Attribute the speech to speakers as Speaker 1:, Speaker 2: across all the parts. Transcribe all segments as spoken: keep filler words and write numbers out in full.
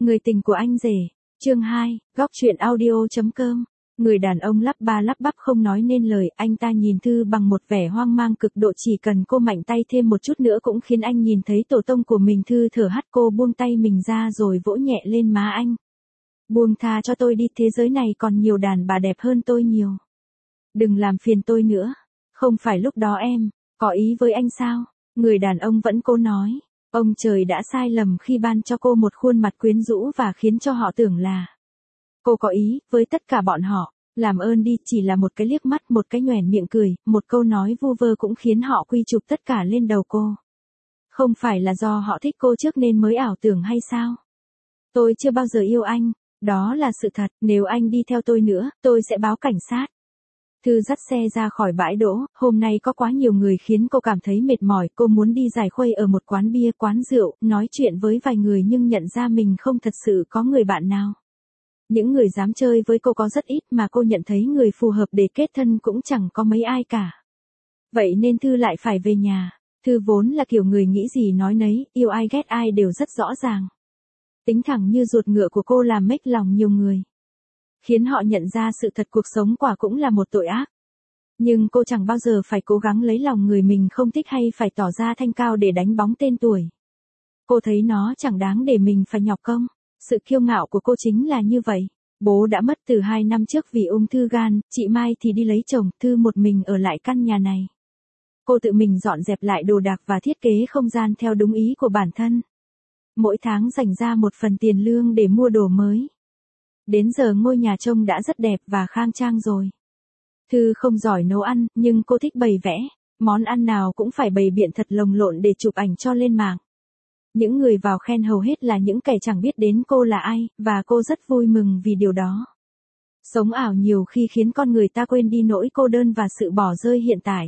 Speaker 1: Người tình của anh rể. Chương hai, góc truyện audio.com. Người đàn ông lắp ba lắp bắp không nói nên lời, anh ta nhìn Thư bằng một vẻ hoang mang cực độ, chỉ cần cô mạnh tay thêm một chút nữa cũng khiến anh nhìn thấy tổ tông của mình. Thư thở hắt, cô buông tay mình ra rồi vỗ nhẹ lên má anh. Buông tha cho tôi đi, thế giới này còn nhiều đàn bà đẹp hơn tôi nhiều. Đừng làm phiền tôi nữa. Không phải lúc đó em có ý với anh sao? Người đàn ông vẫn cố nói. Ông trời đã sai lầm khi ban cho cô một khuôn mặt quyến rũ và khiến cho họ tưởng là cô có ý với tất cả bọn họ. Làm ơn đi, chỉ là một cái liếc mắt, một cái nhoẻn miệng cười, một câu nói vu vơ cũng khiến họ quy chụp tất cả lên đầu cô. Không phải là do họ thích cô trước nên mới ảo tưởng hay sao? Tôi chưa bao giờ yêu anh, đó là sự thật, nếu anh đi theo tôi nữa, tôi sẽ báo cảnh sát. Thư dắt xe ra khỏi bãi đỗ, hôm nay có quá nhiều người khiến cô cảm thấy mệt mỏi, cô muốn đi giải khuây ở một quán bia, quán rượu, nói chuyện với vài người nhưng nhận ra mình không thật sự có người bạn nào. Những người dám chơi với cô có rất ít mà cô nhận thấy người phù hợp để kết thân cũng chẳng có mấy ai cả. Vậy nên Thư lại phải về nhà. Thư vốn là kiểu người nghĩ gì nói nấy, yêu ai ghét ai đều rất rõ ràng. Tính thẳng như ruột ngựa của cô làm mếch lòng nhiều người, khiến họ nhận ra sự thật cuộc sống quả cũng là một tội ác. Nhưng cô chẳng bao giờ phải cố gắng lấy lòng người mình không thích hay phải tỏ ra thanh cao để đánh bóng tên tuổi. Cô thấy nó chẳng đáng để mình phải nhọc công. Sự kiêu ngạo của cô chính là như vậy. Bố đã mất từ hai năm trước vì ung thư gan, chị Mai thì đi lấy chồng, Thư một mình ở lại căn nhà này. Cô tự mình dọn dẹp lại đồ đạc và thiết kế không gian theo đúng ý của bản thân. Mỗi tháng dành ra một phần tiền lương để mua đồ mới. Đến giờ ngôi nhà trông đã rất đẹp và khang trang rồi. Thư không giỏi nấu ăn, nhưng cô thích bày vẽ. Món ăn nào cũng phải bày biện thật lồng lộn để chụp ảnh cho lên mạng. Những người vào khen hầu hết là những kẻ chẳng biết đến cô là ai, và cô rất vui mừng vì điều đó. Sống ảo nhiều khi khiến con người ta quên đi nỗi cô đơn và sự bỏ rơi hiện tại.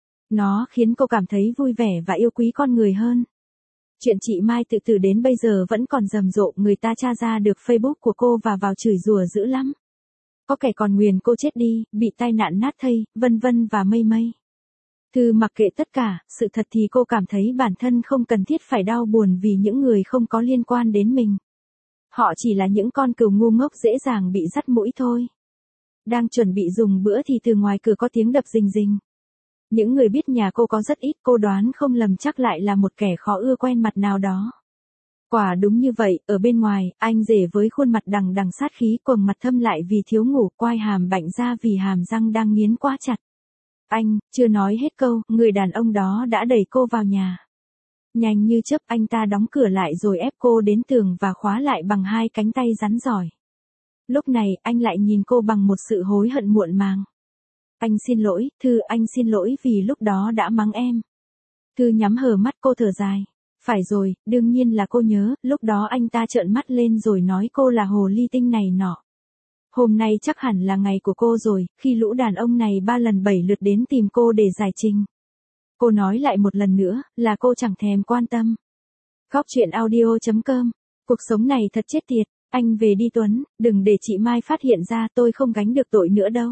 Speaker 1: Nó khiến cô cảm thấy vui vẻ và yêu quý con người hơn. Chuyện chị Mai tự tử đến bây giờ vẫn còn rầm rộ, người ta tra ra được Facebook của cô và vào chửi rủa dữ lắm. Có kẻ còn nguyền cô chết đi, bị tai nạn nát thây, vân vân và mây mây. Thư mặc kệ tất cả, sự thật thì cô cảm thấy bản thân không cần thiết phải đau buồn vì những người không có liên quan đến mình. Họ chỉ là những con cừu ngu ngốc dễ dàng bị dắt mũi thôi. Đang chuẩn bị dùng bữa thì từ ngoài cửa có tiếng đập rình rình. Những người biết nhà cô có rất ít, cô đoán không lầm chắc lại là một kẻ khó ưa quen mặt nào đó. Quả đúng như vậy, ở bên ngoài, anh rể với khuôn mặt đằng đằng sát khí, quầng mặt thâm lại vì thiếu ngủ, quai hàm bạnh ra vì hàm răng đang nghiến quá chặt. Anh, chưa nói hết câu, người đàn ông đó đã đẩy cô vào nhà. Nhanh như chớp anh ta đóng cửa lại rồi ép cô đến tường và khóa lại bằng hai cánh tay rắn giỏi. Lúc này, anh lại nhìn cô bằng một sự hối hận muộn màng. Anh xin lỗi, Thư, anh xin lỗi vì lúc đó đã mắng em. Thư nhắm hờ mắt, cô thở dài. Phải rồi, đương nhiên là cô nhớ, lúc đó anh ta trợn mắt lên rồi nói cô là hồ ly tinh này nọ. Hôm nay chắc hẳn là ngày của cô rồi, khi lũ đàn ông này ba lần bảy lượt đến tìm cô để giải trình. Cô nói lại một lần nữa, là cô chẳng thèm quan tâm. Góc truyện audio.com. Cuộc sống này thật chết tiệt, anh về đi Tuấn, đừng để chị Mai phát hiện ra, tôi không gánh được tội nữa đâu.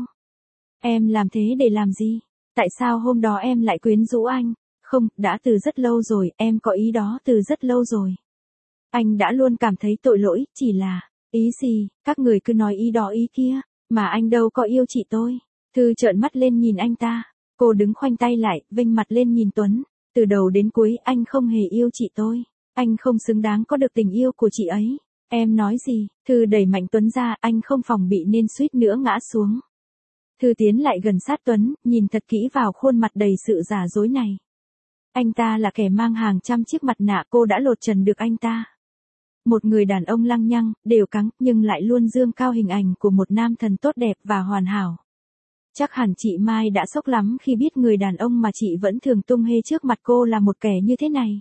Speaker 1: Em làm thế để làm gì? Tại sao hôm đó em lại quyến rũ anh? Không, đã từ rất lâu rồi, em có ý đó từ rất lâu rồi. Anh đã luôn cảm thấy tội lỗi, chỉ là, ý gì, các người cứ nói ý đó ý kia, mà anh đâu có yêu chị tôi. Thư trợn mắt lên nhìn anh ta, cô đứng khoanh tay lại, vênh mặt lên nhìn Tuấn, từ đầu đến cuối anh không hề yêu chị tôi, anh không xứng đáng có được tình yêu của chị ấy. Em nói gì? Thư đẩy mạnh Tuấn ra, anh không phòng bị nên suýt nữa ngã xuống. Thư tiến lại gần sát Tuấn, nhìn thật kỹ vào khuôn mặt đầy sự giả dối này. Anh ta là kẻ mang hàng trăm chiếc mặt nạ, cô đã lột trần được anh ta. Một người đàn ông lăng nhăng, đều cắng, nhưng lại luôn dương cao hình ảnh của một nam thần tốt đẹp và hoàn hảo. Chắc hẳn chị Mai đã sốc lắm khi biết người đàn ông mà chị vẫn thường tung hê trước mặt cô là một kẻ như thế này.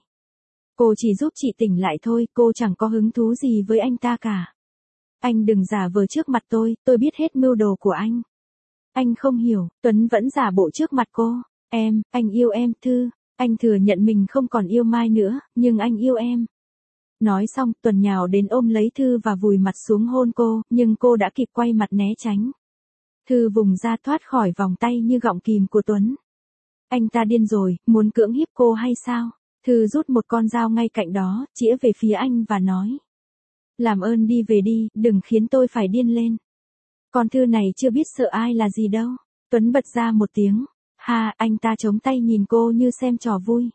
Speaker 1: Cô chỉ giúp chị tỉnh lại thôi, cô chẳng có hứng thú gì với anh ta cả. Anh đừng giả vờ trước mặt tôi, tôi biết hết mưu đồ của anh. Anh không hiểu, Tuấn vẫn giả bộ trước mặt cô. Em, anh yêu em, Thư. Anh thừa nhận mình không còn yêu Mai nữa, nhưng anh yêu em. Nói xong, Tuấn nhào đến ôm lấy Thư và vùi mặt xuống hôn cô, nhưng cô đã kịp quay mặt né tránh. Thư vùng ra thoát khỏi vòng tay như gọng kìm của Tuấn. Anh ta điên rồi, muốn cưỡng hiếp cô hay sao? Thư rút một con dao ngay cạnh đó, chĩa về phía anh và nói. Làm ơn đi về đi, đừng khiến tôi phải điên lên. Con Thư này chưa biết sợ ai là gì đâu. Tuấn bật ra một tiếng. Ha, anh ta chống tay nhìn cô như xem trò vui.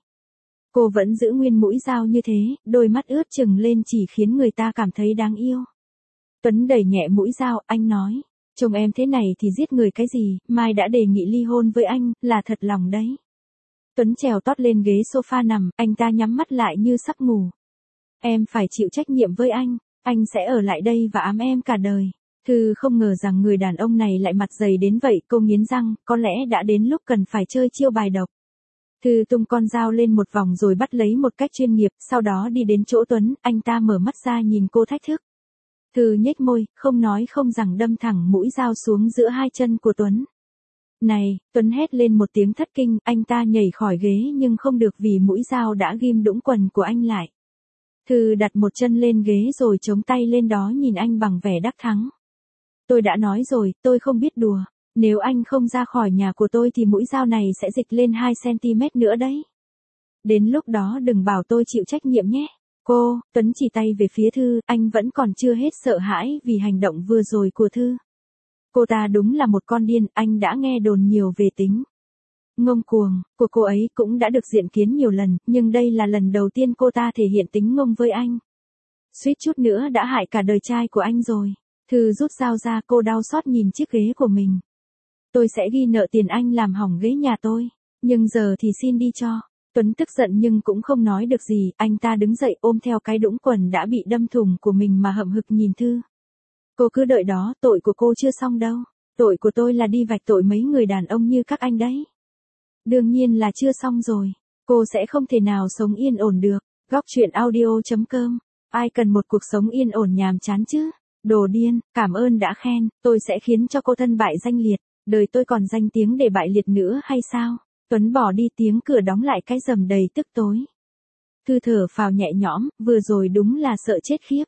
Speaker 1: Cô vẫn giữ nguyên mũi dao như thế, đôi mắt ướt chừng lên chỉ khiến người ta cảm thấy đáng yêu. Tuấn đẩy nhẹ mũi dao, anh nói. Chồng em thế này thì giết người cái gì, Mai đã đề nghị ly hôn với anh, là thật lòng đấy. Tuấn trèo tót lên ghế sofa nằm, anh ta nhắm mắt lại như sắp ngủ. Em phải chịu trách nhiệm với anh, anh sẽ ở lại đây và ám em cả đời. Thư không ngờ rằng người đàn ông này lại mặt dày đến vậy, cô nghiến răng, có lẽ đã đến lúc cần phải chơi chiêu bài độc. Thư tung con dao lên một vòng rồi bắt lấy một cách chuyên nghiệp, sau đó đi đến chỗ Tuấn, anh ta mở mắt ra nhìn cô thách thức. Thư nhếch môi, không nói không rằng đâm thẳng mũi dao xuống giữa hai chân của Tuấn. Này, Tuấn hét lên một tiếng thất kinh, anh ta nhảy khỏi ghế nhưng không được vì mũi dao đã ghim đũng quần của anh lại. Thư đặt một chân lên ghế rồi chống tay lên đó nhìn anh bằng vẻ đắc thắng. Tôi đã nói rồi, tôi không biết đùa. Nếu anh không ra khỏi nhà của tôi thì mũi dao này sẽ dịch lên hai xăng-ti-mét nữa đấy. Đến lúc đó đừng bảo tôi chịu trách nhiệm nhé. Cô, Tuấn chỉ tay về phía Thư, anh vẫn còn chưa hết sợ hãi vì hành động vừa rồi của Thư. Cô ta đúng là một con điên, anh đã nghe đồn nhiều về tính ngông cuồng của cô ấy cũng đã được diện kiến nhiều lần, nhưng đây là lần đầu tiên cô ta thể hiện tính ngông với anh. Suýt chút nữa đã hại cả đời trai của anh rồi. Thư rút dao ra, cô đau xót nhìn chiếc ghế của mình. Tôi sẽ ghi nợ tiền anh làm hỏng ghế nhà tôi, nhưng giờ thì xin đi cho. Tuấn tức giận nhưng cũng không nói được gì, anh ta đứng dậy ôm theo cái đũng quần đã bị đâm thủng của mình mà hậm hực nhìn Thư. Cô cứ đợi đó, tội của cô chưa xong đâu. Tội của tôi là đi vạch tội mấy người đàn ông như các anh đấy. Đương nhiên là chưa xong rồi. Cô sẽ không thể nào sống yên ổn được. Góc truyện audio chấm com. Ai cần một cuộc sống yên ổn nhàm chán chứ? Đồ điên, cảm ơn đã khen, tôi sẽ khiến cho cô thân bại danh liệt. Đời tôi còn danh tiếng để bại liệt nữa hay sao? Tuấn bỏ đi, tiếng cửa đóng lại cái rầm đầy tức tối. Thư thở phào nhẹ nhõm, vừa rồi đúng là sợ chết khiếp.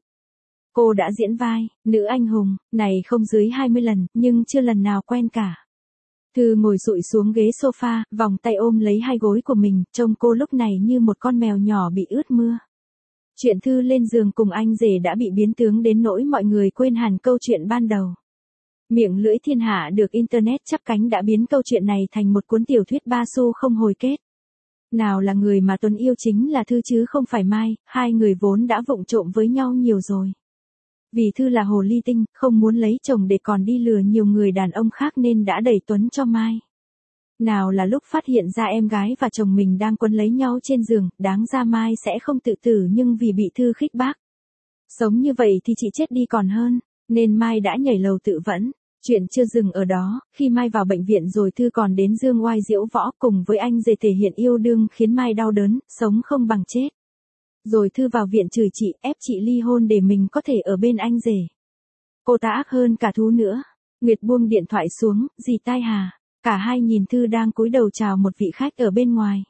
Speaker 1: Cô đã diễn vai nữ anh hùng này không dưới hai mươi lần, nhưng chưa lần nào quen cả. Thư ngồi dụi xuống ghế sofa, vòng tay ôm lấy hai gối của mình, trông cô lúc này như một con mèo nhỏ bị ướt mưa. Chuyện Thư lên giường cùng anh rể đã bị biến tướng đến nỗi mọi người quên hẳn câu chuyện ban đầu. Miệng lưỡi thiên hạ được Internet chắp cánh đã biến câu chuyện này thành một cuốn tiểu thuyết ba xu không hồi kết. Nào là người mà Tuấn yêu chính là Thư chứ không phải Mai, hai người vốn đã vụng trộm với nhau nhiều rồi. Vì Thư là hồ ly tinh, không muốn lấy chồng để còn đi lừa nhiều người đàn ông khác nên đã đẩy Tuấn cho Mai. Nào là lúc phát hiện ra em gái và chồng mình đang quấn lấy nhau trên giường, đáng ra Mai sẽ không tự tử nhưng vì bị Thư khích bác. Sống như vậy thì chị chết đi còn hơn, nên Mai đã nhảy lầu tự vẫn. Chuyện chưa dừng ở đó, khi Mai vào bệnh viện rồi Thư còn đến dương oai diễu võ cùng với anh rể thể hiện yêu đương khiến Mai đau đớn, sống không bằng chết. Rồi Thư vào viện chửi chị, ép chị ly hôn để mình có thể ở bên anh rể. Cô ta ác hơn cả thú nữa. Nguyệt buông điện thoại xuống, dì tai Hà. Cả hai nhìn Thư đang cúi đầu chào một vị khách ở bên ngoài.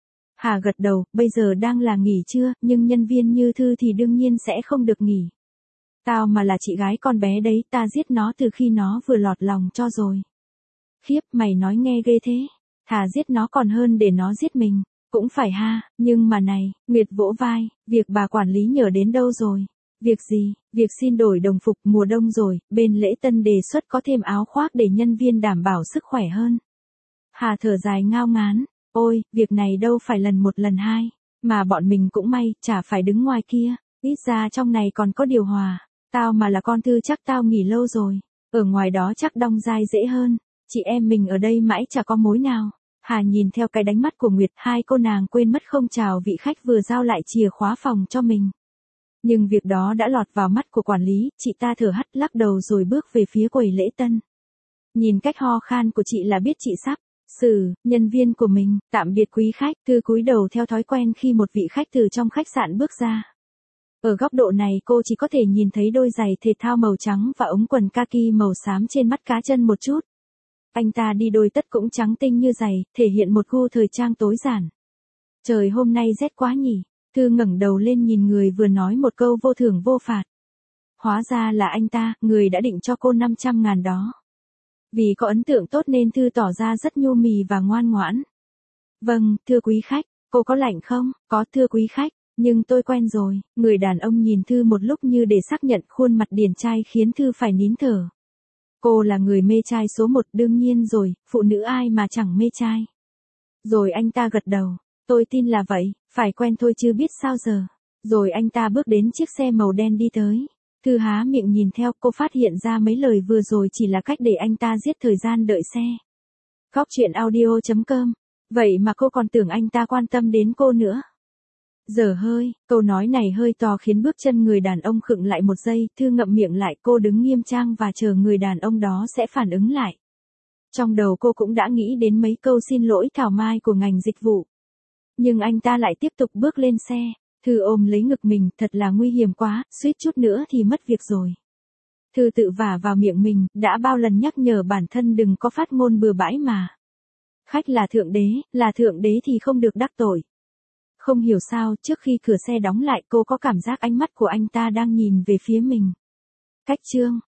Speaker 1: Hà gật đầu, bây giờ đang là nghỉ trưa, nhưng nhân viên như Thư thì đương nhiên sẽ không được nghỉ. Tao mà là chị gái con bé đấy, ta giết nó từ khi nó vừa lọt lòng cho rồi. Khiếp, mày nói nghe ghê thế. Thà giết nó còn hơn để nó giết mình. Cũng phải ha, nhưng mà này, Nguyệt vỗ vai, việc bà quản lý nhờ đến đâu rồi? Việc gì? Việc xin đổi đồng phục mùa đông rồi, bên lễ tân đề xuất có thêm áo khoác để nhân viên đảm bảo sức khỏe hơn. Hà thở dài ngao ngán, ôi, việc này đâu phải lần một lần hai, mà bọn mình cũng may, chả phải đứng ngoài kia, ít ra trong này còn có điều hòa. Tao mà là con Thư chắc tao nghỉ lâu rồi, ở ngoài đó chắc đong dai dễ hơn, chị em mình ở đây mãi chả có mối nào. Hà nhìn theo cái đánh mắt của Nguyệt, hai cô nàng quên mất không chào vị khách vừa giao lại chìa khóa phòng cho mình. Nhưng việc đó đã lọt vào mắt của quản lý, chị ta thở hắt lắc đầu rồi bước về phía quầy lễ tân. Nhìn cách ho khan của chị là biết chị sắp xử nhân viên của mình. Tạm biệt quý khách, Thư cúi đầu theo thói quen khi một vị khách từ trong khách sạn bước ra. Ở góc độ này cô chỉ có thể nhìn thấy đôi giày thể thao màu trắng và ống quần kaki màu xám trên mắt cá chân một chút. Anh ta đi đôi tất cũng trắng tinh như giày, thể hiện một gu thời trang tối giản. Trời hôm nay rét quá nhỉ? Thư ngẩng đầu lên nhìn người vừa nói một câu vô thưởng vô phạt. Hóa ra là anh ta, người đã định cho cô năm trăm ngàn đó. Vì có ấn tượng tốt nên Thư tỏ ra rất nhu mì và ngoan ngoãn. Vâng, thưa quý khách, cô có lạnh không? Có thưa quý khách. Nhưng tôi quen rồi, người đàn ông nhìn Thư một lúc như để xác nhận khuôn mặt điển trai khiến Thư phải nín thở. Cô là người mê trai số một đương nhiên rồi, phụ nữ ai mà chẳng mê trai. Rồi anh ta gật đầu, tôi tin là vậy, phải quen thôi chứ biết sao giờ. Rồi anh ta bước đến chiếc xe màu đen đi tới. Thư há miệng nhìn theo, cô phát hiện ra mấy lời vừa rồi chỉ là cách để anh ta giết thời gian đợi xe. Góc truyện audio chấm com. Vậy mà cô còn tưởng anh ta quan tâm đến cô nữa. Dở hơi, câu nói này hơi to khiến bước chân người đàn ông khựng lại một giây, Thư ngậm miệng lại, cô đứng nghiêm trang và chờ người đàn ông đó sẽ phản ứng lại. Trong đầu cô cũng đã nghĩ đến mấy câu xin lỗi thảo mai của ngành dịch vụ. Nhưng anh ta lại tiếp tục bước lên xe. Thư ôm lấy ngực mình, thật là nguy hiểm quá, suýt chút nữa thì mất việc rồi. Thư tự vả vào miệng mình, đã bao lần nhắc nhở bản thân đừng có phát ngôn bừa bãi mà. Khách là thượng đế, là thượng đế thì không được đắc tội. Không hiểu sao, trước khi cửa xe đóng lại cô có cảm giác ánh mắt của anh ta đang nhìn về phía mình. Cách chương